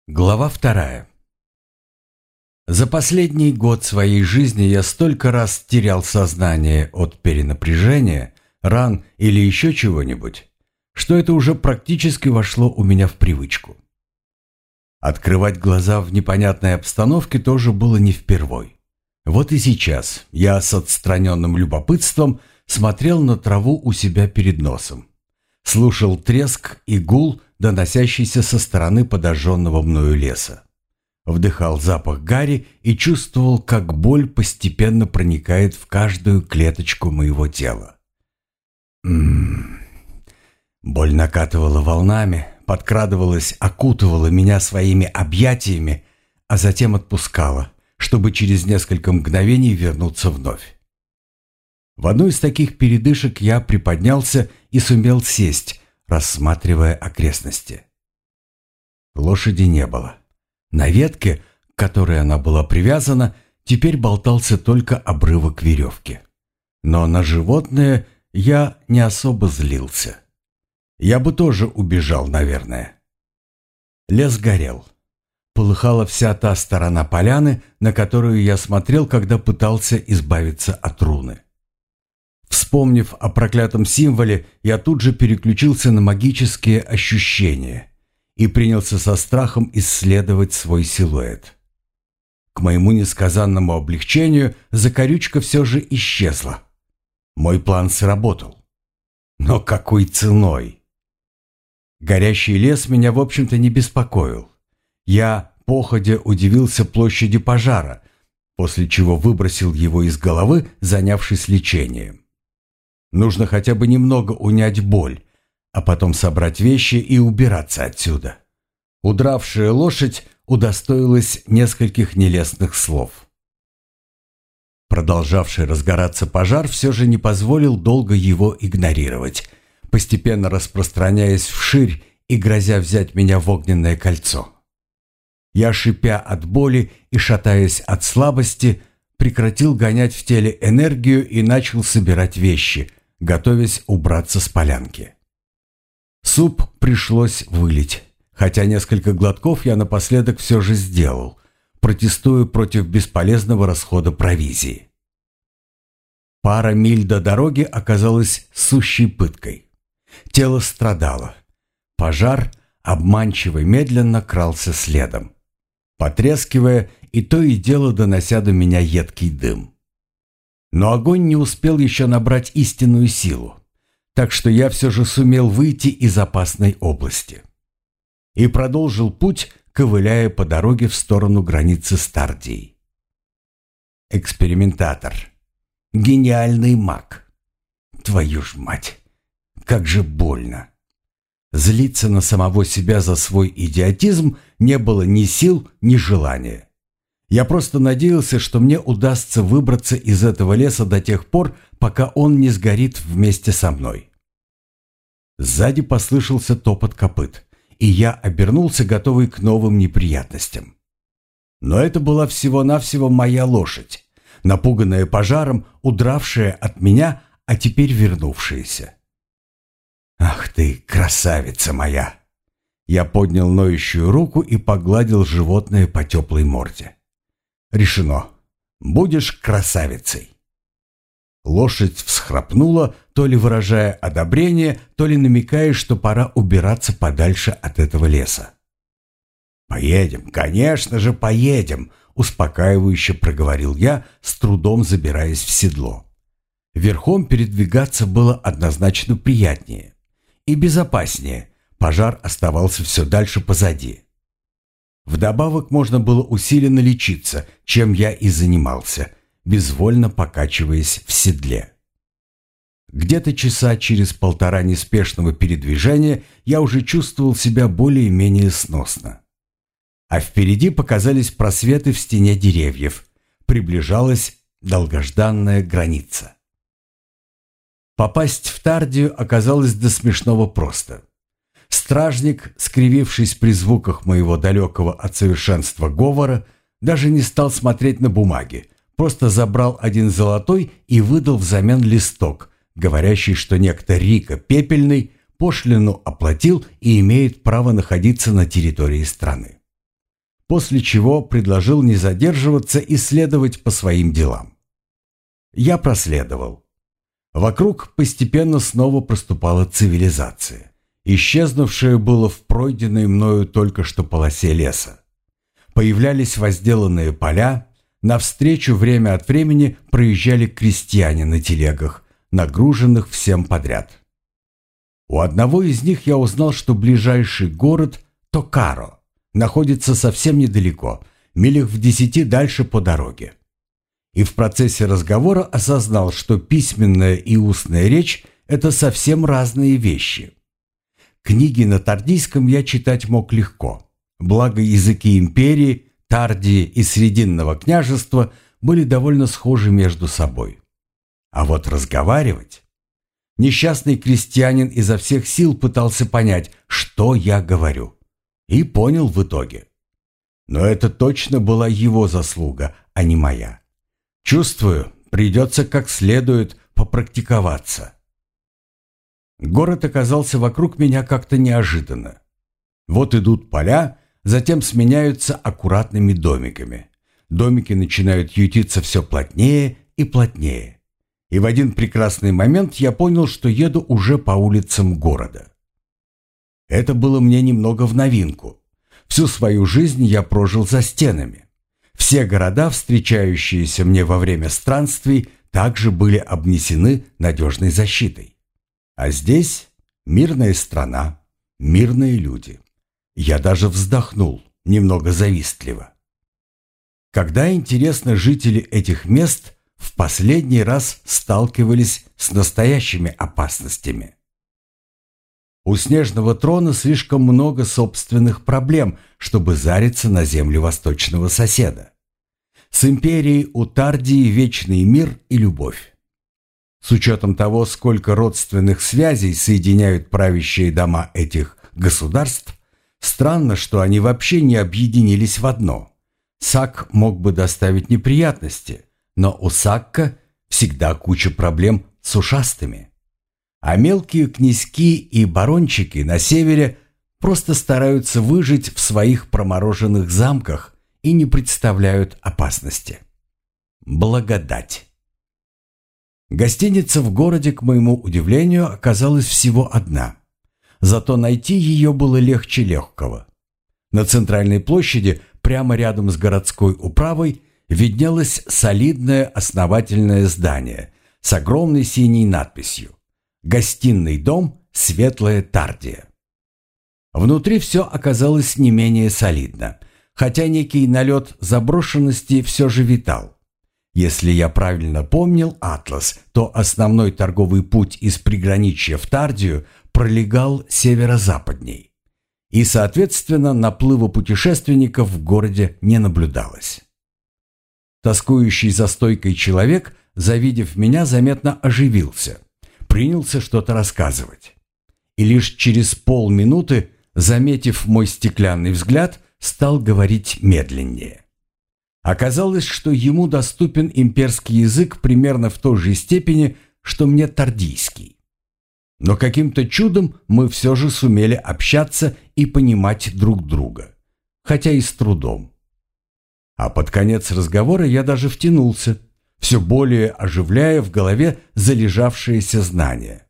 Глава вторая. За последний год своей жизни я столько раз терял сознание от перенапряжения, ран или еще чего-нибудь, что это уже практически вошло у меня в привычку. Открывать глаза в непонятной обстановке тоже было не впервой. Вот и сейчас я с отстраненным любопытством смотрел на траву у себя перед носом. Слушал треск и гул, доносящийся со стороны подожженного мною леса. Вдыхал запах гари и чувствовал, как боль постепенно проникает в каждую клеточку моего тела. Боль накатывала волнами, подкрадывалась, окутывала меня своими объятиями, а затем отпускала, чтобы через несколько мгновений вернуться вновь. В одну из таких передышек я приподнялся и сумел сесть, рассматривая окрестности. Лошади не было. На ветке, к которой она была привязана, теперь болтался только обрывок веревки. Но на животное я не особо злился. Я бы тоже убежал, наверное. Лес горел. Полыхала вся та сторона поляны, на которую я смотрел, когда пытался избавиться от руны. Вспомнив о проклятом символе, я тут же переключился на магические ощущения и принялся со страхом исследовать свой силуэт. К моему несказанному облегчению закорючка все же исчезла. Мой план сработал. Но какой ценой? Горящий лес меня, в общем-то, не беспокоил. Я походя удивился площади пожара, после чего выбросил его из головы, занявшись лечением. Нужно хотя бы немного унять боль, а потом собрать вещи и убираться отсюда. Удравшая лошадь удостоилась нескольких нелестных слов. Продолжавший разгораться пожар все же не позволил долго его игнорировать, постепенно распространяясь вширь и грозя взять меня в огненное кольцо. Я, шипя от боли и шатаясь от слабости, прекратил гонять в теле энергию и начал собирать вещи, готовясь убраться с полянки. Суп пришлось вылить, хотя несколько глотков я напоследок все же сделал, протестуя против бесполезного расхода провизии. Пара миль до дороги оказалась сущей пыткой. Тело страдало. Пожар обманчиво медленно крался следом, потрескивая и то и дело донося до меня едкий дым. Но огонь не успел еще набрать истинную силу, так что я все же сумел выйти из опасной области. И продолжил путь, ковыляя по дороге в сторону границы с Тардией. Экспериментатор. Гениальный маг. Твою ж мать, как же больно. Злиться на самого себя за свой идиотизм не было ни сил, ни желания. Я просто надеялся, что мне удастся выбраться из этого леса до тех пор, пока он не сгорит вместе со мной. Сзади послышался топот копыт, и я обернулся, готовый к новым неприятностям. Но это была всего-навсего моя лошадь, напуганная пожаром, удравшая от меня, а теперь вернувшаяся. «Ах ты, красавица моя!» Я поднял ноющую руку и погладил животное по теплой морде. «Решено. Будешь красавицей». Лошадь всхрапнула, то ли выражая одобрение, то ли намекая, что пора убираться подальше от этого леса. «Поедем, конечно же, поедем», — успокаивающе проговорил я, с трудом забираясь в седло. Верхом передвигаться было однозначно приятнее и безопаснее, пожар оставался все дальше позади. Вдобавок можно было усиленно лечиться, чем я и занимался, безвольно покачиваясь в седле. Где-то часа через полтора неспешного передвижения я уже чувствовал себя более-менее сносно. А впереди показались просветы в стене деревьев. Приближалась долгожданная граница. Попасть в Тардию оказалось до смешного просто. Стражник, скривившись при звуках моего далекого от совершенства говора, даже не стал смотреть на бумаги, просто забрал один золотой и выдал взамен листок, говорящий, что некто Рика Пепельный пошлину оплатил и имеет право находиться на территории страны. после чего предложил не задерживаться и следовать по своим делам. Я проследовал. Вокруг постепенно снова проступала цивилизация, исчезнувшая было в пройденной мною только что полосе леса. Появлялись возделанные поля, навстречу время от времени проезжали крестьяне на телегах, нагруженных всем подряд. У одного из них я узнал, что ближайший город Токаро находится совсем недалеко, милях в 10 дальше по дороге. И в процессе разговора осознал, что письменная и устная речь – это совсем разные вещи. Книги на тардийском я читать мог легко, благо языки империи, Тардии и Срединного княжества были довольно схожи между собой. А вот разговаривать… Несчастный крестьянин изо всех сил пытался понять, что я говорю. И понял в итоге. Но это точно была его заслуга, а не моя. Чувствую, придется как следует попрактиковаться. Город оказался вокруг меня как-то неожиданно. Вот идут поля, затем сменяются аккуратными домиками. Домики начинают ютиться все плотнее и плотнее. И в один прекрасный момент я понял, что еду уже по улицам города. Это было мне немного в новинку. Всю свою жизнь я прожил за стенами. Все города, встречающиеся мне во время странствий, также были обнесены надежной защитой. А здесь мирная страна, мирные люди. Я даже вздохнул, немного завистливо. Когда, интересно, жители этих мест в последний раз сталкивались с настоящими опасностями? У Снежного трона слишком много собственных проблем, чтобы зариться на землю восточного соседа. С империей у Тардии вечный мир и любовь. С учетом того, сколько родственных связей соединяют правящие дома этих государств, странно, что они вообще не объединились в одно. Сак мог бы доставить неприятности, но у Сакка всегда куча проблем с ушастыми. А мелкие князьки и барончики на севере просто стараются выжить в своих промороженных замках и не представляют опасности. Благодать. Гостиница в городе, к моему удивлению, оказалась всего одна. Зато найти ее было легче легкого. На центральной площади, прямо рядом с городской управой, виднелось солидное основательное здание с огромной синей надписью «Гостиный дом Светлая Тардия». Внутри все оказалось не менее солидно, хотя некий налет заброшенности все же витал. Если я правильно помнил атлас, то основной торговый путь из приграничья в Тардию пролегал северо-западней, и, соответственно, наплыва путешественников в городе не наблюдалось. Тоскующий за стойкой человек, завидев меня, заметно оживился, принялся что-то рассказывать. И лишь через полминуты, заметив мой стеклянный взгляд, стал говорить медленнее. Оказалось, что ему доступен имперский язык примерно в той же степени, что мне тардийский. Но каким-то чудом мы все же сумели общаться и понимать друг друга, хотя и с трудом. А под конец разговора я даже втянулся, все более оживляя в голове залежавшиеся знания.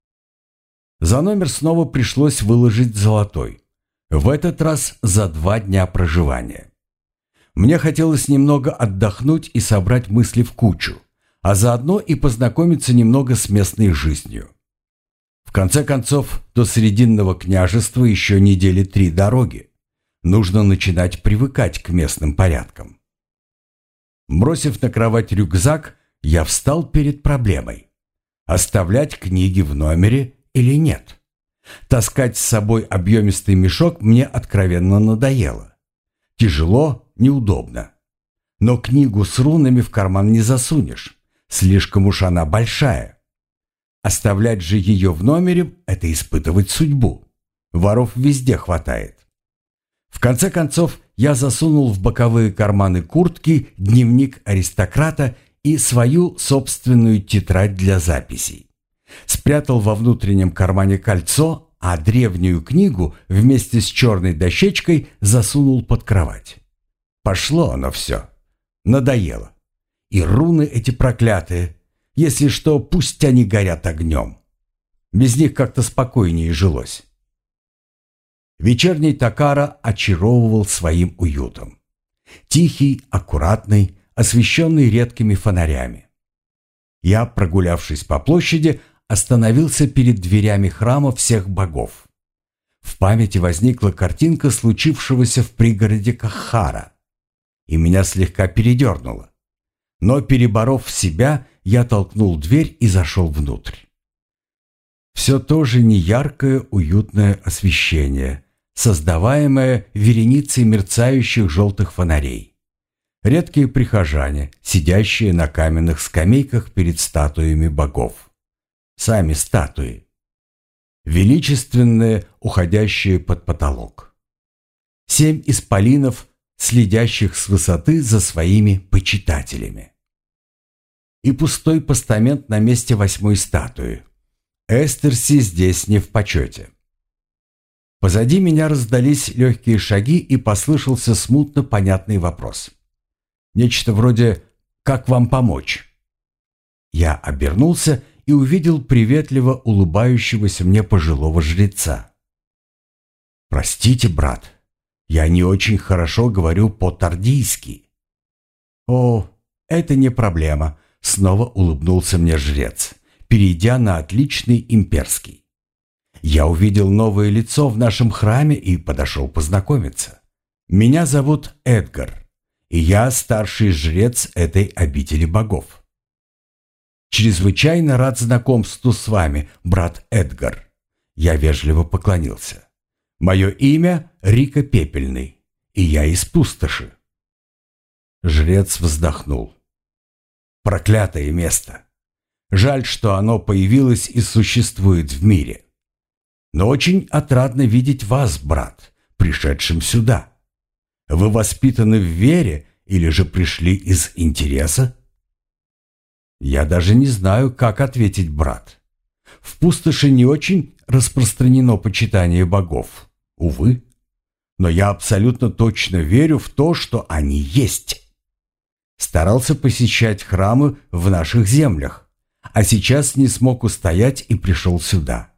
За номер снова пришлось выложить золотой, в этот раз за 2 дня проживания. Мне хотелось немного отдохнуть и собрать мысли в кучу, а заодно и познакомиться немного с местной жизнью. В конце концов, до Срединного княжества еще недели 3 дороги. Нужно начинать привыкать к местным порядкам. Бросив на кровать рюкзак, я встал перед проблемой. Оставлять книги в номере или нет? Таскать с собой объемистый мешок мне откровенно надоело. Тяжело, неудобно. Но книгу с рунами в карман не засунешь. Слишком уж она большая. Оставлять же ее в номере – это испытывать судьбу. Воров везде хватает. В конце концов, я засунул в боковые карманы куртки дневник аристократа и свою собственную тетрадь для записей. Спрятал во внутреннем кармане кольцо, а древнюю книгу вместе с черной дощечкой засунул под кровать. Пошло оно все. Надоело. И руны эти проклятые, если что, пусть они горят огнем. Без них как-то спокойнее жилось. Вечерний Такара очаровывал своим уютом. Тихий, аккуратный, освещенный редкими фонарями. Я, прогулявшись по площади, остановился перед дверями храма всех богов. В памяти возникла картинка случившегося в пригороде Каххара, и меня слегка передернуло. Но, переборов себя, я толкнул дверь и зашел внутрь. Все то же неяркое, уютное освещение, создаваемое вереницей мерцающих желтых фонарей. Редкие прихожане, сидящие на каменных скамейках перед статуями богов. Сами статуи. Величественные, уходящие под потолок. 7 исполинов, следящих с высоты за своими почитателями. И пустой постамент на месте 8-й статуи. Эстерси здесь не в почете. Позади меня раздались легкие шаги и послышался смутно понятный вопрос. Нечто вроде «Как вам помочь?». Я обернулся и увидел приветливо улыбающегося мне пожилого жреца. «Простите, брат, я не очень хорошо говорю по-тардийски». «О, это не проблема», — снова улыбнулся мне жрец, перейдя на отличный имперский. «Я увидел новое лицо в нашем храме и подошел познакомиться. Меня зовут Эдгар, и я старший жрец этой обители богов». «Чрезвычайно рад знакомству с вами, брат Эдгар». Я вежливо поклонился. «Мое имя Рика Пепельный, и я из пустоши». Жрец вздохнул. «Проклятое место. Жаль, что оно появилось и существует в мире. Но очень отрадно видеть вас, брат, пришедшим сюда. Вы воспитаны в вере или же пришли из интереса?» Я даже не знаю, как ответить, брат. В пустоши не очень распространено почитание богов, увы. Но я абсолютно точно верю в то, что они есть. Старался посещать храмы в наших землях, а сейчас не смог устоять и пришел сюда.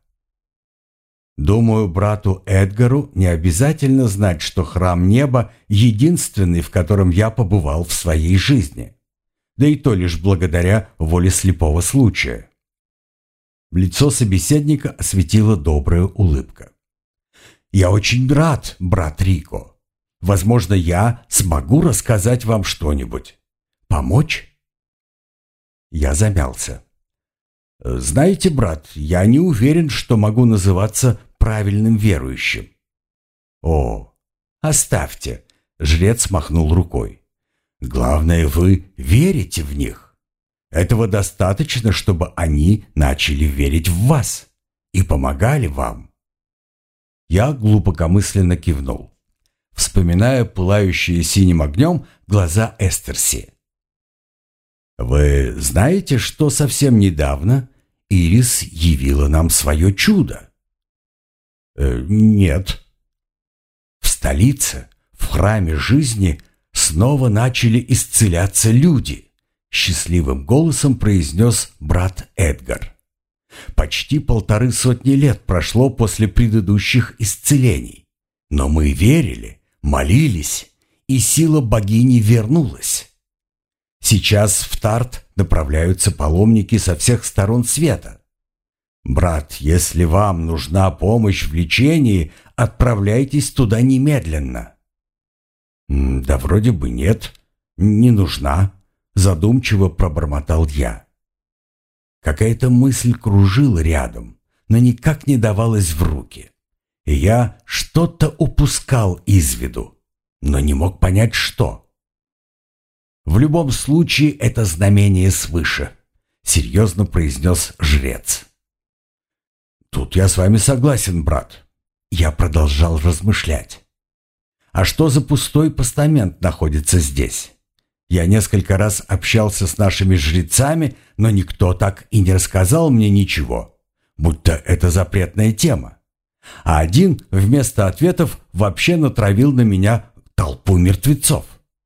Думаю, брату Эдгару не обязательно знать, что храм неба единственный, в котором я побывал в своей жизни. Да и то лишь благодаря воле слепого случая. Лицо собеседника осветила добрая улыбка. «Я очень рад, брат Рико. Возможно, я смогу рассказать вам что-нибудь. Помочь?» Я замялся. «Знаете, брат, я не уверен, что могу называться правильным верующим». «О, оставьте», — жрец махнул рукой. «Главное, вы верите в них. Этого достаточно, чтобы они начали верить в вас и помогали вам». Я глубокомысленно кивнул, вспоминая пылающие синим огнем глаза Эстерси. «Вы знаете, что совсем недавно Ирис явила нам свое чудо?» «Нет». «В столице, в храме жизни, снова начали исцеляться люди», — счастливым голосом произнес брат Эдгар. «Почти 150 лет прошло после предыдущих исцелений, но мы верили, молились, и сила богини вернулась. Сейчас в Тарт направляются паломники со всех сторон света. Брат, если вам нужна помощь в лечении, отправляйтесь туда немедленно». «Да вроде бы нет, не нужна», — задумчиво пробормотал я. Какая-то мысль кружила рядом, но никак не давалась в руки. И я что-то упускал из виду, но не мог понять, что. «В любом случае это знамение свыше», — серьезно произнес жрец. «Тут я с вами согласен, брат». Я продолжал размышлять. «А что за пустой постамент находится здесь? Я несколько раз общался с нашими жрецами, но никто так и не рассказал мне ничего, будто это запретная тема. А один вместо ответов вообще натравил на меня толпу мертвецов.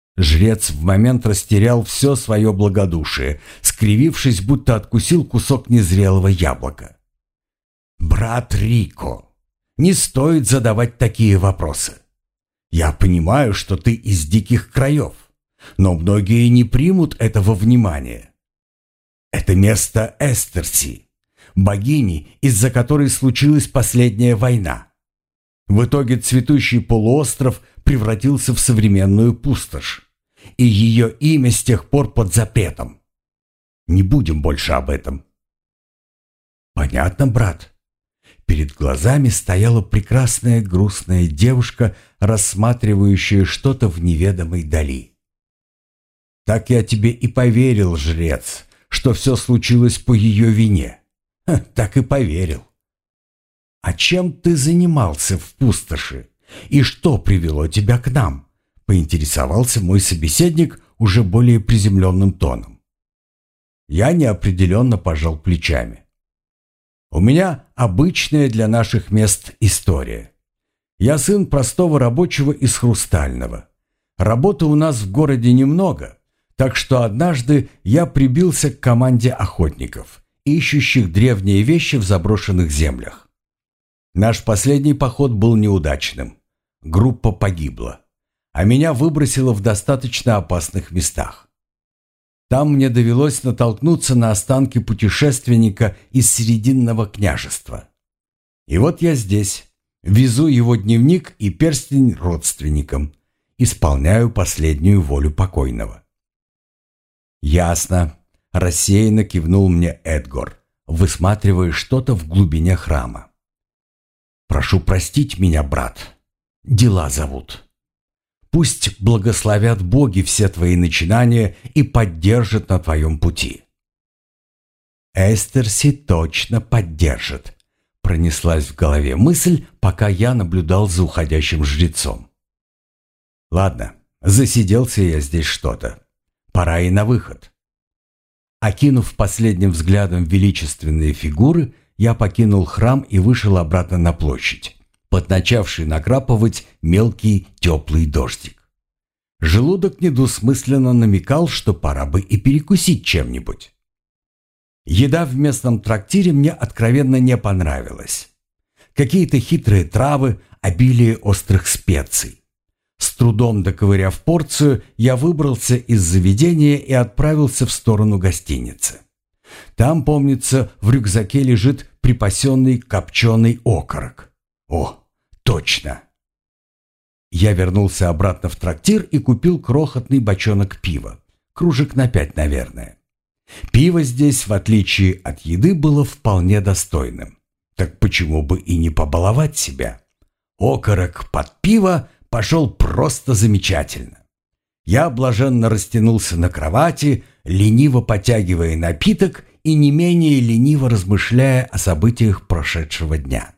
Жрец в момент растерял все свое благодушие, скривившись, будто откусил кусок незрелого яблока. «Брат Рико, не стоит задавать такие вопросы. Я понимаю, что ты из диких краев, но многие не примут этого внимания. Это место Эстерси, богини, из-за которой случилась последняя война. В итоге цветущий полуостров превратился в современную пустошь, и ее имя с тех пор под запретом. Не будем больше об этом». «Понятно, брат». Перед глазами стояла прекрасная грустная девушка, рассматривающая что-то в неведомой дали. «Так я тебе и поверил, жрец, что все случилось по ее вине. Так и поверил. А чем ты занимался в пустоши? И что привело тебя к нам?» — поинтересовался мой собеседник уже более приземленным тоном. Я неопределенно пожал плечами. «У меня обычная для наших мест история. Я сын простого рабочего из Хрустального. Работы у нас в городе немного, так что однажды я прибился к команде охотников, ищущих древние вещи в заброшенных землях. Наш последний поход был неудачным. Группа погибла, а меня выбросило в достаточно опасных местах. Там мне довелось натолкнуться на останки путешественника из Срединного княжества. И вот я здесь, везу его дневник и перстень родственникам, исполняю последнюю волю покойного». «Ясно», — рассеянно кивнул мне Эдгар, высматривая что-то в глубине храма. «Прошу простить меня, брат. Дела зовут. Пусть благословят боги все твои начинания и поддержат на твоем пути». «Эстерси точно поддержит», — пронеслась в голове мысль, пока я наблюдал за уходящим жрецом. «Ладно, засиделся я здесь что-то. Пора и на выход». Окинув последним взглядом величественные фигуры, я покинул храм и вышел обратно на площадь, под начавший накрапывать мелкий теплый дождик. Желудок недвусмысленно намекал, что пора бы и перекусить чем-нибудь. Еда в местном трактире мне откровенно не понравилась. Какие-то хитрые травы, обилие острых специй. С трудом доковыряв порцию, я выбрался из заведения и отправился в сторону гостиницы. Там, помнится, в рюкзаке лежит припасенный копченый окорок. О, точно! Я вернулся обратно в трактир и купил крохотный бочонок пива. Кружек на 5, наверное. Пиво здесь, в отличие от еды, было вполне достойным. Так почему бы и не побаловать себя? Окорок под пиво пошел просто замечательно. Я блаженно растянулся на кровати, лениво потягивая напиток и не менее лениво размышляя о событиях прошедшего дня.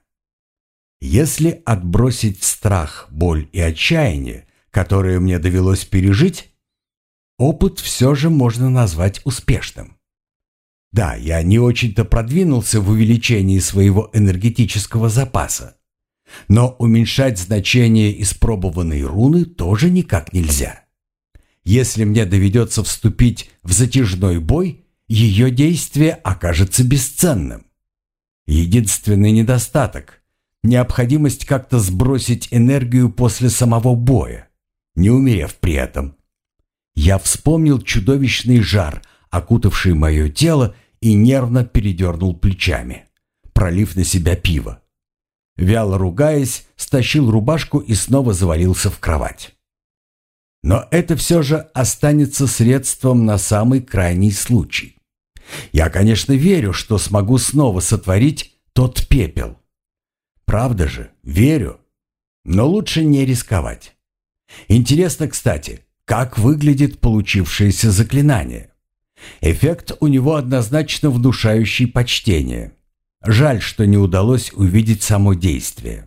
Если отбросить страх, боль и отчаяние, которые мне довелось пережить, опыт все же можно назвать успешным. Да, я не очень-то продвинулся в увеличении своего энергетического запаса, но уменьшать значение испробованной руны тоже никак нельзя. Если мне доведется вступить в затяжной бой, ее действие окажется бесценным. Единственный недостаток – необходимость как-то сбросить энергию после самого боя, не умерев при этом. Я вспомнил чудовищный жар, окутавший мое тело, и нервно передернул плечами, пролив на себя пиво. Вяло ругаясь, стащил рубашку и снова завалился в кровать. Но это все же останется средством на самый крайний случай. Я, конечно, верю, что смогу снова сотворить тот пепел. Правда же, верю. Но лучше не рисковать. Интересно, кстати, как выглядит получившееся заклинание. Эффект у него однозначно внушающий почтение. Жаль, что не удалось увидеть само действие.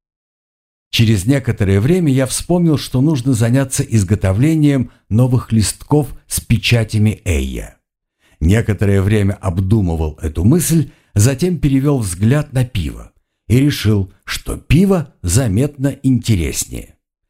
Через некоторое время я вспомнил, что нужно заняться изготовлением новых листков с печатями Эйя. Некоторое время обдумывал эту мысль, затем перевел взгляд на пиво и решил, что пиво заметно интереснее.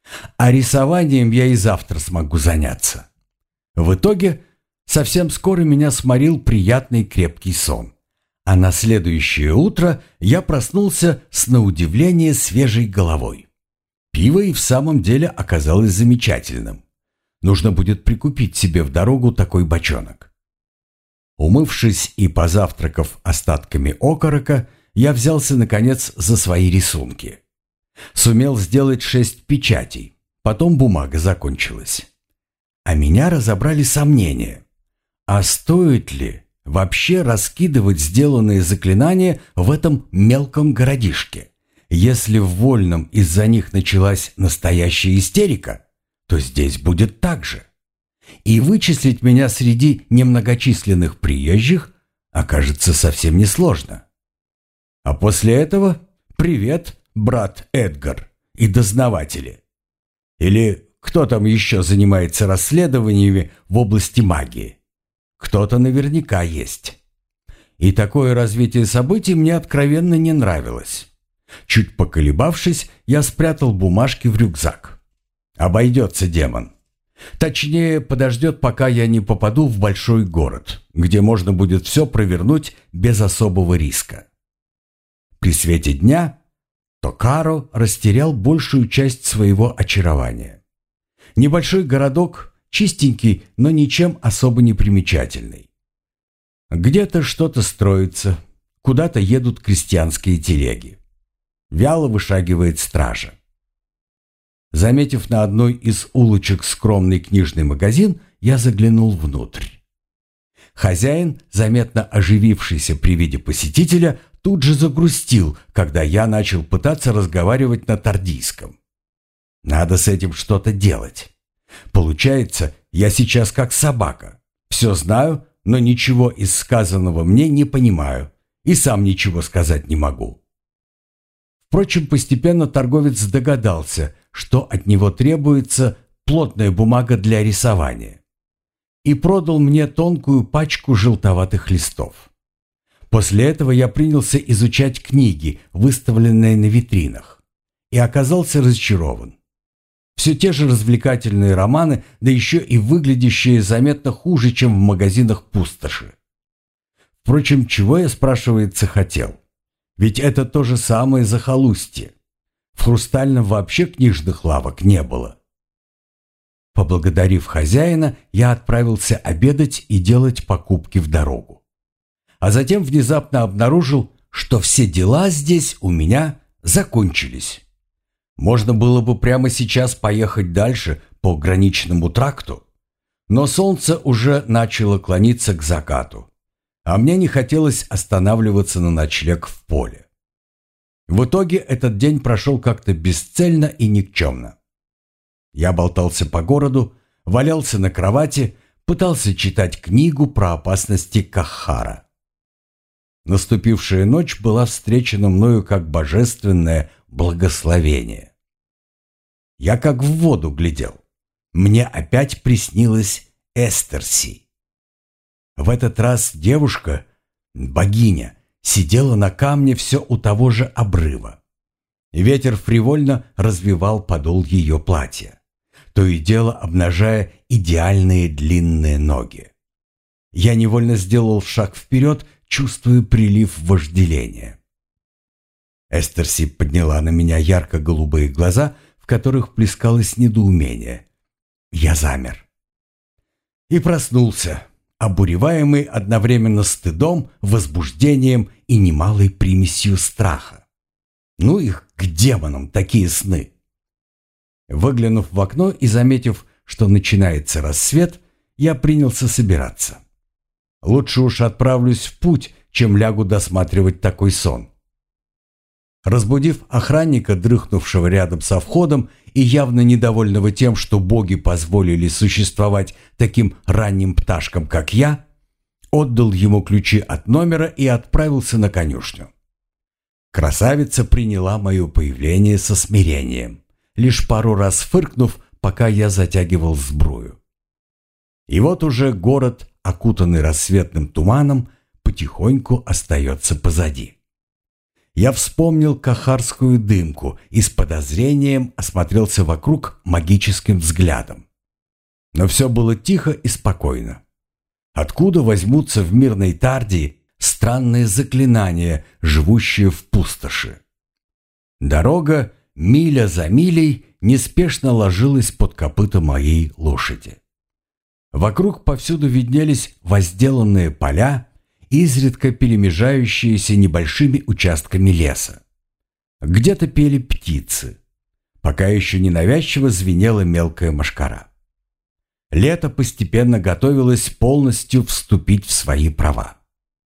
А рисованием я и завтра смогу заняться. В итоге совсем скоро меня сморил приятный крепкий сон. А на следующее утро я проснулся с на удивление свежей головой. Пиво и в самом деле оказалось замечательным. Нужно будет прикупить себе в дорогу такой бочонок. Умывшись и позавтракав остатками окорока, я взялся, наконец, за свои рисунки. Сумел сделать 6 печатей, потом бумага закончилась. А меня разобрали сомнения. А стоит ли вообще раскидывать сделанные заклинания в этом мелком городишке? Если в Вольном из-за них началась настоящая истерика, то здесь будет так же. И вычислить меня среди немногочисленных приезжих окажется совсем несложно. А после этого привет, брат Эдгар и дознаватели. Или кто там еще занимается расследованиями в области магии? Кто-то наверняка есть. И такое развитие событий мне откровенно не нравилось. Чуть поколебавшись, я спрятал бумажки в рюкзак. Обойдется демон. Точнее, подождет, пока я не попаду в большой город, где можно будет все провернуть без особого риска. При свете дня Токаро растерял большую часть своего очарования. Небольшой городок, чистенький, но ничем особо не примечательный. Где-то что-то строится, куда-то едут крестьянские телеги. Вяло вышагивает стража. Заметив на одной из улочек скромный книжный магазин, я заглянул внутрь. Хозяин, заметно оживившийся при виде посетителя, тут же загрустил, когда я начал пытаться разговаривать на тардийском. Надо с этим что-то делать. Получается, я сейчас как собака. Все знаю, но ничего из сказанного мне не понимаю и сам ничего сказать не могу. Впрочем, постепенно торговец догадался, что от него требуется плотная бумага для рисования, и продал мне тонкую пачку желтоватых листов. После этого я принялся изучать книги, выставленные на витринах, и оказался разочарован. Все те же развлекательные романы, да еще и выглядящие заметно хуже, чем в магазинах пустоши. Впрочем, чего я, спрашивается, хотел? Ведь это то же самое захолустье. В Хрустальном вообще книжных лавок не было. Поблагодарив хозяина, я отправился обедать и делать покупки в дорогу. А затем внезапно обнаружил, что все дела здесь у меня закончились. Можно было бы прямо сейчас поехать дальше по граничному тракту, но солнце уже начало клониться к закату, а мне не хотелось останавливаться на ночлег в поле. В итоге этот день прошел как-то бесцельно и никчемно. Я болтался по городу, валялся на кровати, пытался читать книгу про опасности Каххара. Наступившая ночь была встречена мною как божественное благословение. Я как в воду глядел. Мне опять приснилась Эстерси. В этот раз девушка, богиня, сидела на камне все у того же обрыва. Ветер фривольно развивал подол ее платья, то и дело обнажая идеальные длинные ноги. Я невольно сделал шаг вперед, чувствуя прилив вожделения. Эстерси подняла на меня ярко-голубые глаза, в которых плескалось недоумение. Я замер. И проснулся, обуреваемый одновременно стыдом, возбуждением и немалой примесью страха. Ну их к демонам такие сны. Выглянув в окно и заметив, что начинается рассвет, я принялся собираться. Лучше уж отправлюсь в путь, чем лягу досматривать такой сон. Разбудив охранника, дрыхнувшего рядом со входом и явно недовольного тем, что боги позволили существовать таким ранним пташкам, как я, отдал ему ключи от номера и отправился на конюшню. Красавица приняла мое появление со смирением, лишь пару раз фыркнув, пока я затягивал сбрую. И вот уже город, окутанный рассветным туманом, потихоньку остается позади. Я вспомнил кахарскую дымку и с подозрением осмотрелся вокруг магическим взглядом. Но все было тихо и спокойно. Откуда возьмутся в мирной Тардии странные заклинания, живущие в пустоши? Дорога, миля за милей, неспешно ложилась под копыта моей лошади. Вокруг повсюду виднелись возделанные поля, изредка перемежающиеся небольшими участками леса. Где-то пели птицы. Пока еще ненавязчиво звенела мелкая мошкара. Лето постепенно готовилось полностью вступить в свои права.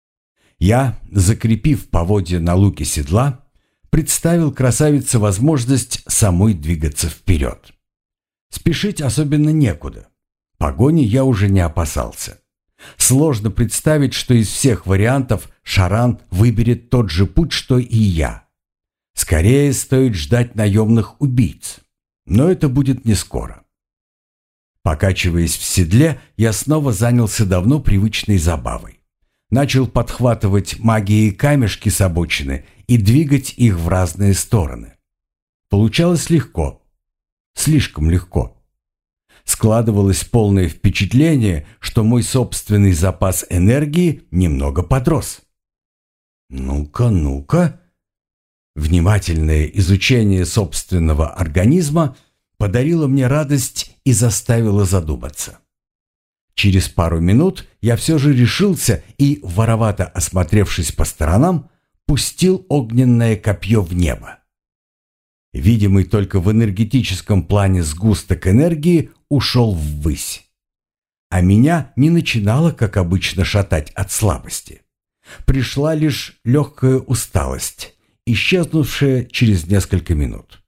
Я, закрепив поводья на луке седла, представил красавице возможность самой двигаться вперед. Спешить особенно некуда. Погони я уже не опасался. Сложно представить, что из всех вариантов Шаран выберет тот же путь, что и я. Скорее стоит ждать наемных убийц. Но это будет не скоро. Покачиваясь в седле, я снова занялся давно привычной забавой. Начал подхватывать магией камешки с обочины и двигать их в разные стороны. Получалось легко. Слишком легко. Складывалось полное впечатление, что мой собственный запас энергии немного подрос. Ну-ка, ну-ка. Внимательное изучение собственного организма подарило мне радость и заставило задуматься. Через пару минут я все же решился и, воровато осмотревшись по сторонам, пустил огненное копье в небо. Видимый только в энергетическом плане сгусток энергии ушел ввысь. А меня не начинало, как обычно, шатать от слабости. Пришла лишь легкая усталость, исчезнувшая через несколько минут.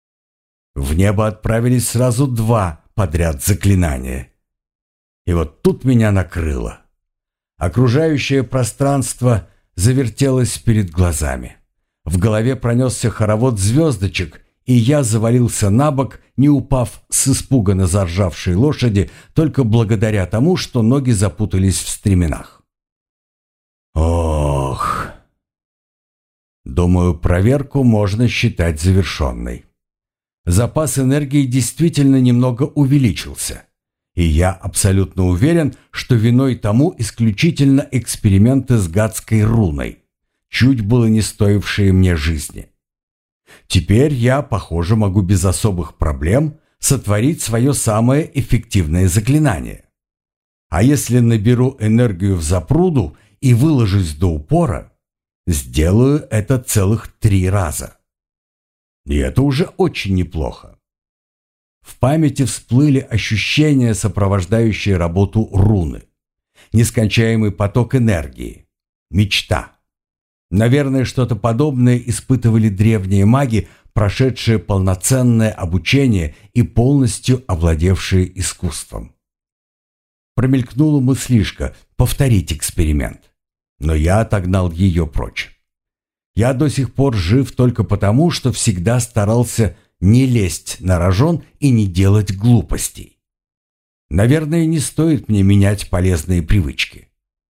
В небо отправились сразу 2 подряд заклинания. И вот тут меня накрыло. Окружающее пространство завертелось перед глазами. В голове пронесся хоровод звездочек, и я завалился на бок, не упав с испуганно заржавшей лошади, только благодаря тому, что ноги запутались в стременах. Ох! Думаю, проверку можно считать завершенной. Запас энергии действительно немного увеличился, и я абсолютно уверен, что виной тому исключительно эксперименты с гадской руной, чуть было не стоившие мне жизни. Теперь я, похоже, могу без особых проблем сотворить свое самое эффективное заклинание. А если наберу энергию в запруду и выложусь до упора, сделаю это целых 3 раза. И это уже очень неплохо. В памяти всплыли ощущения, сопровождающие работу руны. Нескончаемый поток энергии. Мечта. Наверное, что-то подобное испытывали древние маги, прошедшие полноценное обучение и полностью овладевшие искусством. Промелькнула мыслишка повторить эксперимент, но я отогнал ее прочь. Я до сих пор жив только потому, что всегда старался не лезть на рожон и не делать глупостей. Наверное, не стоит мне менять полезные привычки.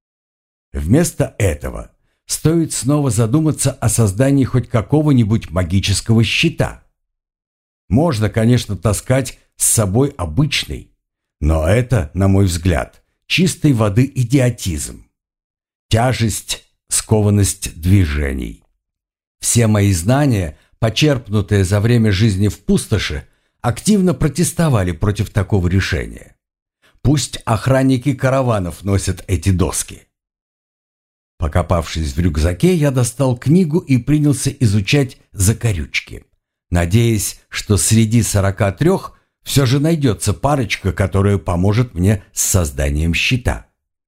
Вместо этого стоит снова задуматься о создании хоть какого-нибудь магического щита. Можно, конечно, таскать с собой обычный, но это, на мой взгляд, чистой воды идиотизм. Тяжесть, скованность движений. Все мои знания, почерпнутые за время жизни в пустоши, активно протестовали против такого решения. Пусть охранники караванов носят эти доски. Покопавшись в рюкзаке, я достал книгу и принялся изучать закорючки, надеясь, что среди 43 все же найдется парочка, которая поможет мне с созданием щита.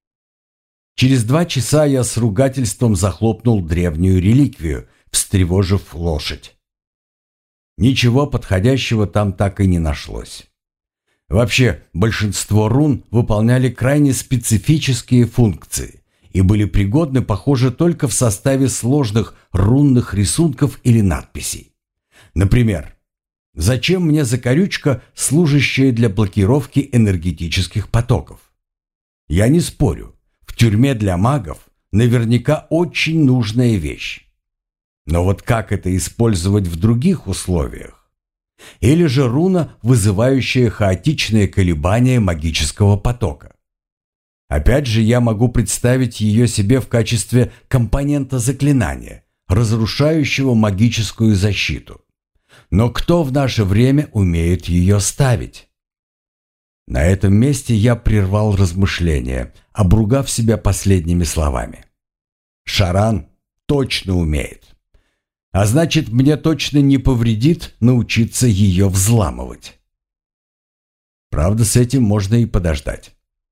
Через 2 часа я с ругательством захлопнул древнюю реликвию, встревожив лошадь. Ничего подходящего там так и не нашлось. Вообще, большинство рун выполняли крайне специфические функции и были пригодны, похоже, только в составе сложных рунных рисунков или надписей. Например, зачем мне закорючка, служащая для блокировки энергетических потоков? Я не спорю, в тюрьме для магов наверняка очень нужная вещь. Но вот как это использовать в других условиях? Или же руна, вызывающая хаотичные колебания магического потока? Опять же, я могу представить ее себе в качестве компонента заклинания, разрушающего магическую защиту. Но кто в наше время умеет ее ставить? На этом месте я прервал размышления, обругав себя последними словами. Шаран точно умеет. А значит, мне точно не повредит научиться ее взламывать. Правда, с этим можно и подождать.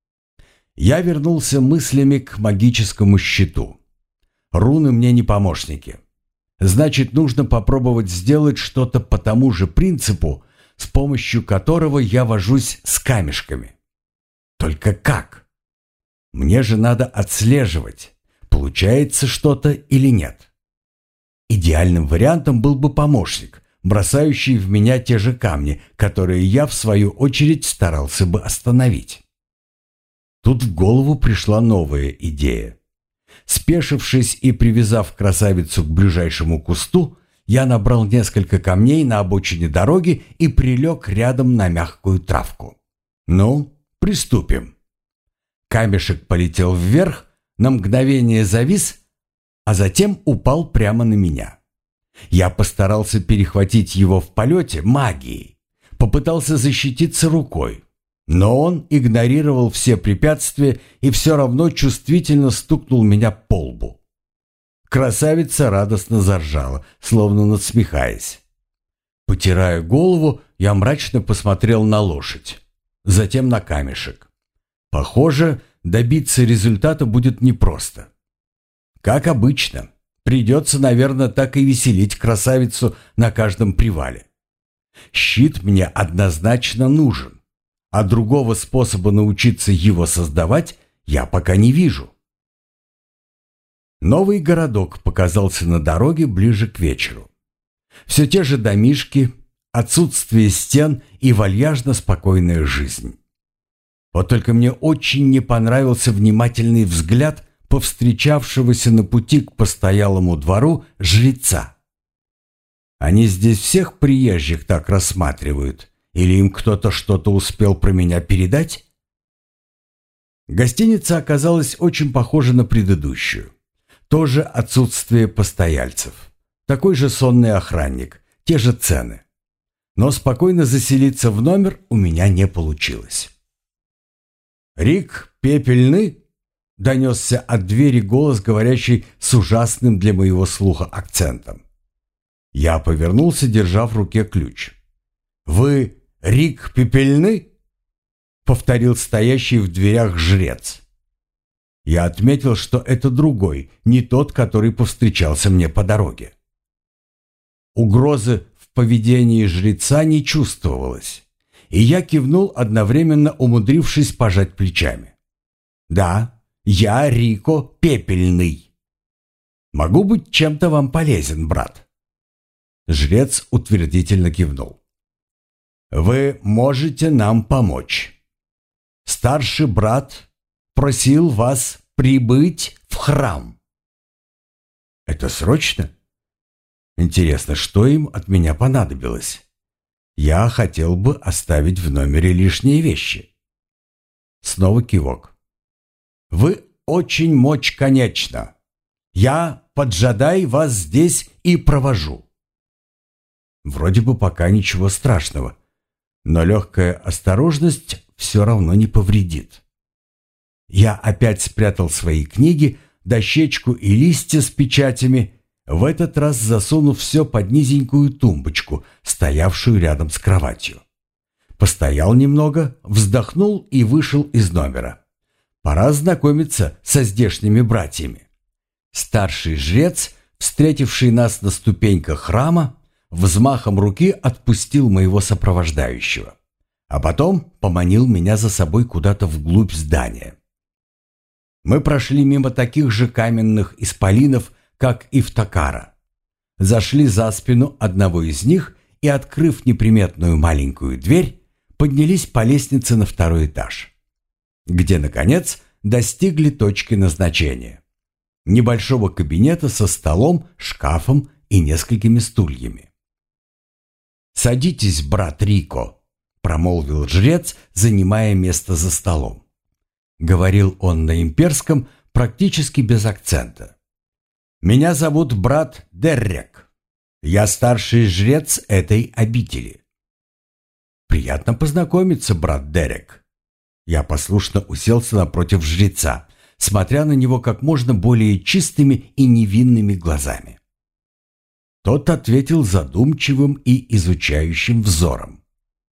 Я вернулся мыслями к магическому щиту. Руны мне не помощники. Значит, нужно попробовать сделать что-то по тому же принципу, с помощью которого я вожусь с камешками. Только как? Мне же надо отслеживать, получается что-то или нет. Идеальным вариантом был бы помощник, бросающий в меня те же камни, которые я, в свою очередь, старался бы остановить. Тут в голову пришла новая идея. Спешившись и привязав красавицу к ближайшему кусту, я набрал несколько камней на обочине дороги и прилег рядом на мягкую травку. Ну, приступим. Камешек полетел вверх, на мгновение завис, а затем упал прямо на меня. Я постарался перехватить его в полете магией, попытался защититься рукой, но он игнорировал все препятствия и все равно чувствительно стукнул меня по лбу. Красавица радостно заржала, словно надсмехаясь. Потирая голову, я мрачно посмотрел на лошадь, затем на камешек. Похоже, добиться результата будет непросто. Как обычно, придется, наверное, так и веселить красавицу на каждом привале. Щит мне однозначно нужен, а другого способа научиться его создавать я пока не вижу. Новый городок показался на дороге ближе к вечеру. Все те же домишки, отсутствие стен и вальяжно спокойная жизнь. Вот только мне очень не понравился внимательный взгляд повстречавшегося на пути к постоялому двору жреца. Они здесь всех приезжих так рассматривают, или им кто-то что-то успел про меня передать? Гостиница оказалась очень похожа на предыдущую. Тоже отсутствие постояльцев. Такой же сонный охранник, те же цены. Но спокойно заселиться в номер у меня не получилось. «Рик Пепельный?» — донесся от двери голос, говорящий с ужасным для моего слуха акцентом. Я повернулся, держа в руке ключ. «Вы Рик Пепельный?» — повторил стоящий в дверях жрец. Я отметил, что это другой, не тот, который повстречался мне по дороге. Угрозы в поведении жреца не чувствовалось, и я кивнул, одновременно умудрившись пожать плечами. «Да, я Рико Пепельный. Могу быть чем-то вам полезен, брат?» Жрец утвердительно кивнул. «Вы можете нам помочь. Старший брат просил вас прибыть в храм». «Это срочно? Интересно, что им от меня понадобилось? Я хотел бы оставить в номере лишние вещи». Снова кивок. «Вы очень мочь конечно. Я, поджадай, вас здесь и провожу». Вроде бы пока ничего страшного, но легкая осторожность все равно не повредит. Я опять спрятал свои книги, дощечку и листья с печатями, в этот раз засунув все под низенькую тумбочку, стоявшую рядом с кроватью. Постоял немного, вздохнул и вышел из номера. Пора знакомиться со здешними братьями. Старший жрец, встретивший нас на ступеньках храма, взмахом руки отпустил моего сопровождающего, а потом поманил меня за собой куда-то вглубь здания. Мы прошли мимо таких же каменных исполинов, как и в Такара. Зашли за спину одного из них и, открыв неприметную маленькую дверь, поднялись по лестнице на второй этаж, где, наконец, достигли точки назначения. Небольшого кабинета со столом, шкафом и несколькими стульями. «Садитесь, брат Рико», — промолвил жрец, занимая место за столом. Говорил он на имперском практически без акцента. «Меня зовут брат Деррек. Я старший жрец этой обители». «Приятно познакомиться, брат Деррек». Я послушно уселся напротив жреца, смотря на него как можно более чистыми и невинными глазами. Тот ответил задумчивым и изучающим взором.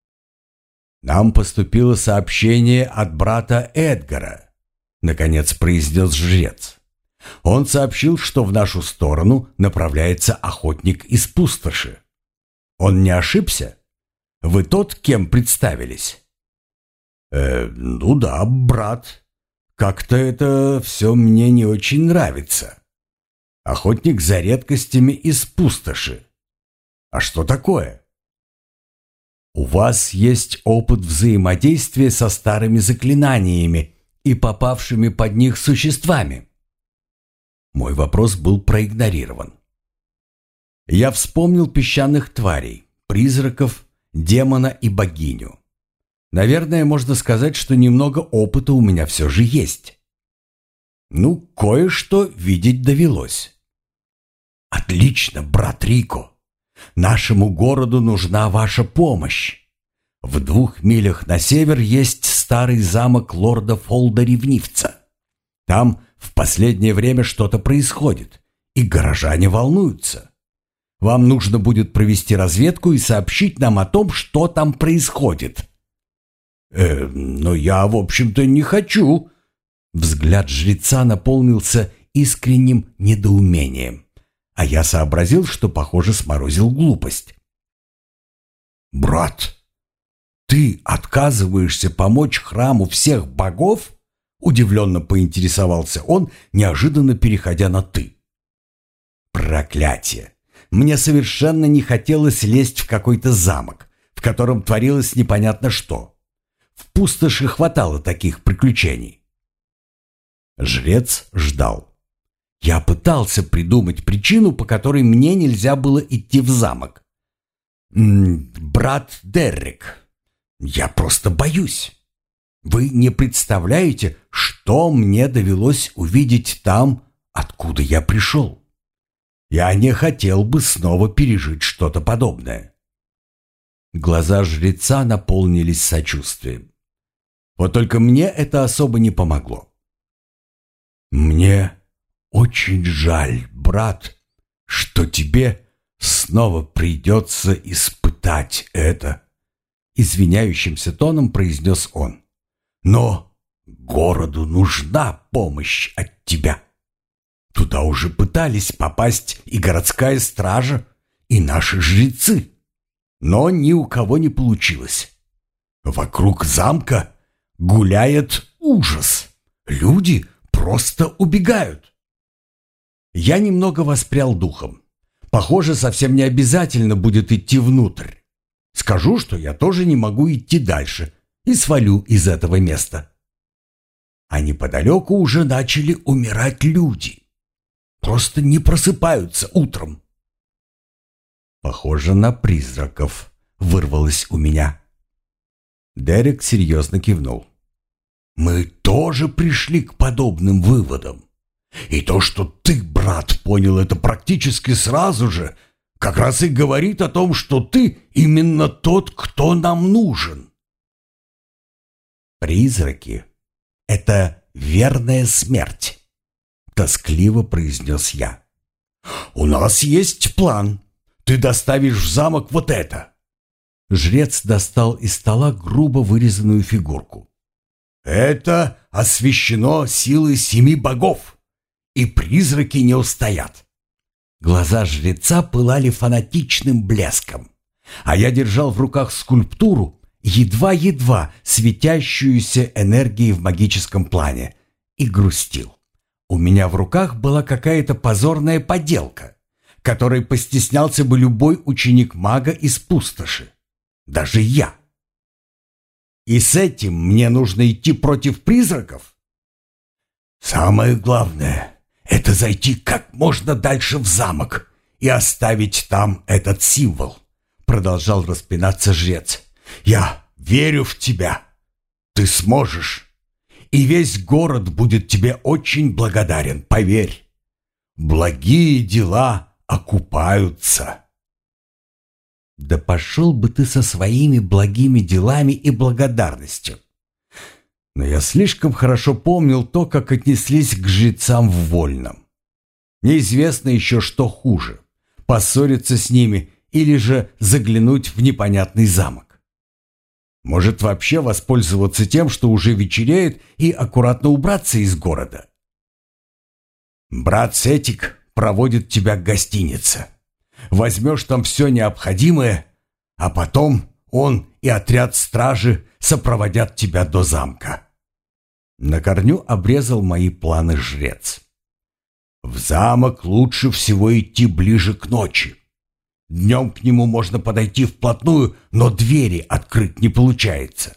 «Нам поступило сообщение от брата Эдгара», — наконец произнес жрец. «Он сообщил, что в нашу сторону направляется охотник из пустоши. Он не ошибся? Вы тот, кем представились?» «Ну да, брат. Как-то это все мне не очень нравится. Охотник за редкостями из пустоши. А что такое?» «У вас есть опыт взаимодействия со старыми заклинаниями и попавшими под них существами». Мой вопрос был проигнорирован. Я вспомнил песчаных тварей, призраков, демона и богиню. Наверное, можно сказать, что немного опыта у меня все же есть. Ну, кое-что видеть довелось. «Отлично, брат Рико. Нашему городу нужна ваша помощь. В 2 милях на север есть старый замок лорда Фолда-Ревнивца. Там в последнее время что-то происходит, и горожане волнуются. Вам нужно будет провести разведку и сообщить нам о том, что там происходит». «Но я, в общем-то, не хочу». Взгляд жреца наполнился искренним недоумением, а я сообразил, что, похоже, сморозил глупость. «Брат, ты отказываешься помочь храму всех богов?» Удивленно поинтересовался он, неожиданно переходя на «ты». «Проклятие! Мне совершенно не хотелось лезть в какой-то замок, в котором творилось непонятно что. В пустоши хватало таких приключений». Жрец ждал. Я пытался придумать причину, по которой мне нельзя было идти в замок. «Брат Деррек, я просто боюсь. Вы не представляете, что мне довелось увидеть там, откуда я пришел. Я не хотел бы снова пережить что-то подобное». Глаза жреца наполнились сочувствием. Вот только мне это особо не помогло. «Мне очень жаль, брат, что тебе снова придется испытать это», — извиняющимся тоном произнес он. «Но городу нужна помощь от тебя. Туда уже пытались попасть и городская стража, и наши жрецы. Но ни у кого не получилось. Вокруг замка гуляет ужас. Люди просто убегают». Я немного воспрял духом. Похоже, совсем не обязательно будет идти внутрь. Скажу, что я тоже не могу идти дальше и свалю из этого места. А неподалеку уже начали умирать люди. Просто не просыпаются утром. «Похоже на призраков», — вырвалось у меня. Дерек серьезно кивнул. «Мы тоже пришли к подобным выводам. И то, что ты, брат, понял это практически сразу же, как раз и говорит о том, что ты именно тот, кто нам нужен». «Призраки — это верная смерть», — тоскливо произнес я. «У нас есть план. Ты доставишь в замок вот это». Жрец достал из стола грубо вырезанную фигурку. «Это освящено силой 7 богов, и призраки не устоят». Глаза жреца пылали фанатичным блеском, а я держал в руках скульптуру, едва-едва светящуюся энергией в магическом плане, и грустил. У меня в руках была какая-то позорная поделка, которой постеснялся бы любой ученик мага из пустоши. Даже я. И с этим мне нужно идти против призраков? «Самое главное — это зайти как можно дальше в замок и оставить там этот символ», — продолжал распинаться жрец. «Я верю в тебя. Ты сможешь. И весь город будет тебе очень благодарен, поверь. Благие дела окупаются». «Да пошел бы ты со своими благими делами и благодарностью». Но я слишком хорошо помнил то, как отнеслись к жрецам в Вольном. Неизвестно еще, что хуже – поссориться с ними или же заглянуть в непонятный замок. Может, вообще воспользоваться тем, что уже вечереет, и аккуратно убраться из города? «Брат Сетик проводит тебя к гостинице. Возьмешь там все необходимое, а потом он и отряд стражи сопроводят тебя до замка». На корню обрезал мои планы жрец. «В замок лучше всего идти ближе к ночи. Днем к нему можно подойти вплотную, но двери открыть не получается».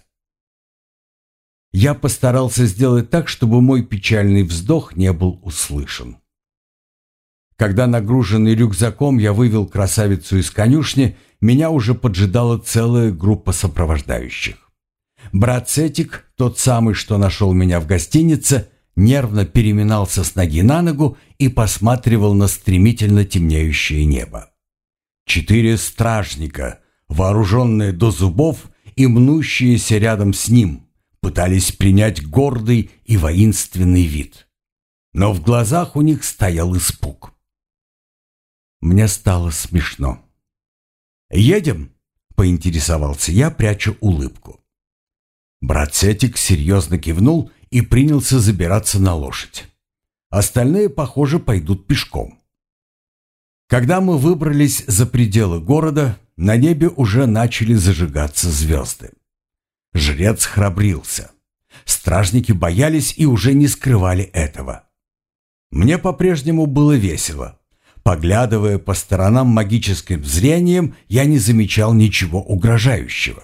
Я постарался сделать так, чтобы мой печальный вздох не был услышан. Когда, нагруженный рюкзаком, я вывел красавицу из конюшни, меня уже поджидала целая группа сопровождающих. Брат Сетик, тот самый, что нашел меня в гостинице, нервно переминался с ноги на ногу и посматривал на стремительно темнеющее небо. 4 стражника, вооруженные до зубов и мнущиеся рядом с ним, пытались принять гордый и воинственный вид. Но в глазах у них стоял испуг. Мне стало смешно. «Едем?» — поинтересовался я, пряча улыбку. Брат Сетик серьезно кивнул и принялся забираться на лошадь. Остальные, похоже, пойдут пешком. Когда мы выбрались за пределы города, на небе уже начали зажигаться звезды. Жрец храбрился. Стражники боялись и уже не скрывали этого. Мне по-прежнему было весело. Поглядывая по сторонам магическим зрением, я не замечал ничего угрожающего.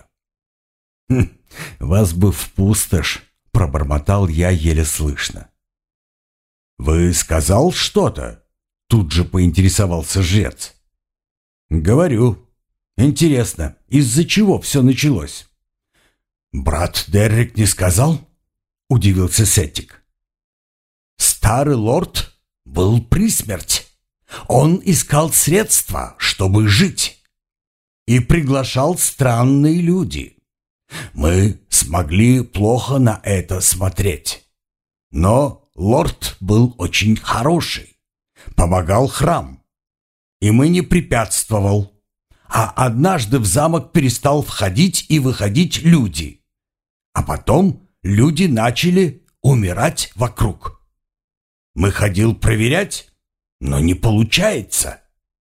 «Вас бы в пустошь», — пробормотал я еле слышно. «Вы сказал что-то?» — тут же поинтересовался жрец. «Говорю. Интересно, из-за чего все началось?» «Брат Деррик не сказал?» — удивился Сеттик. «Старый лорд был при смерти. Он искал средства, чтобы жить, и приглашал странные люди. Мы смогли плохо на это смотреть. Но лорд был очень хороший, помогал храм, и мы не препятствовал. А однажды в замок перестал входить и выходить люди. А потом люди начали умирать вокруг. Мы ходил проверять, но не получается».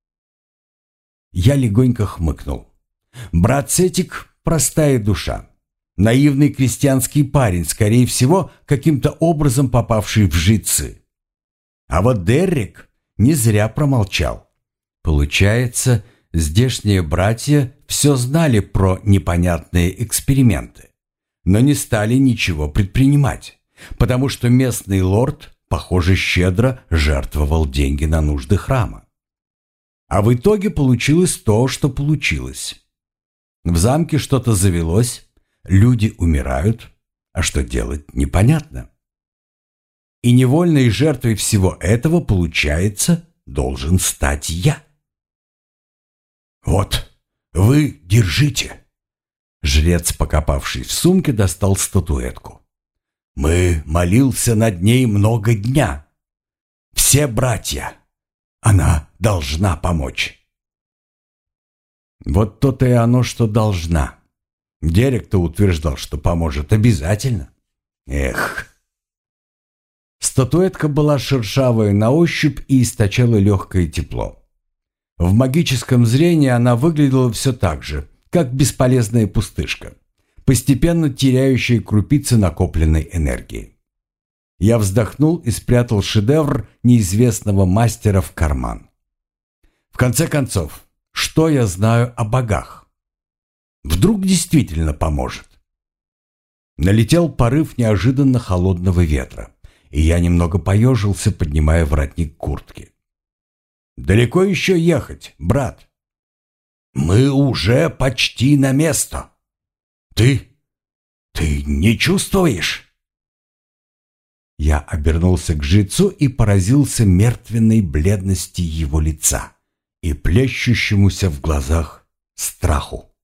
Я легонько хмыкнул. Брат Сетик — простая душа. Наивный крестьянский парень, скорее всего, каким-то образом попавший в жрецы. А вот Деррик не зря промолчал. Получается, здешние братья все знали про непонятные эксперименты, но не стали ничего предпринимать, потому что местный лорд, похоже, щедро жертвовал деньги на нужды храма. А в итоге получилось то, что получилось. В замке что-то завелось, люди умирают, а что делать непонятно. И невольной жертвой всего этого, получается, должен стать я. «Вот, вы держите». Жрец, покопавший в сумке, достал статуэтку. «Мы молился над ней много дня. Все братья. Она должна помочь». Вот то-то и оно, что должна. Дерек-то утверждал, что поможет обязательно. Эх. Статуэтка была шершавая на ощупь и источала легкое тепло. В магическом зрении она выглядела все так же, как бесполезная пустышка, постепенно теряющая крупицы накопленной энергии. Я вздохнул и спрятал шедевр неизвестного мастера в карман. В конце концов, что я знаю о богах? Вдруг действительно поможет? Налетел порыв неожиданно холодного ветра, и я немного поежился, поднимая воротник куртки. Далеко еще ехать, брат?» «Мы уже почти на место. Ты не чувствуешь?» Я обернулся к жрецу и поразился мертвенной бледности его лица и плещущемуся в глазах страху.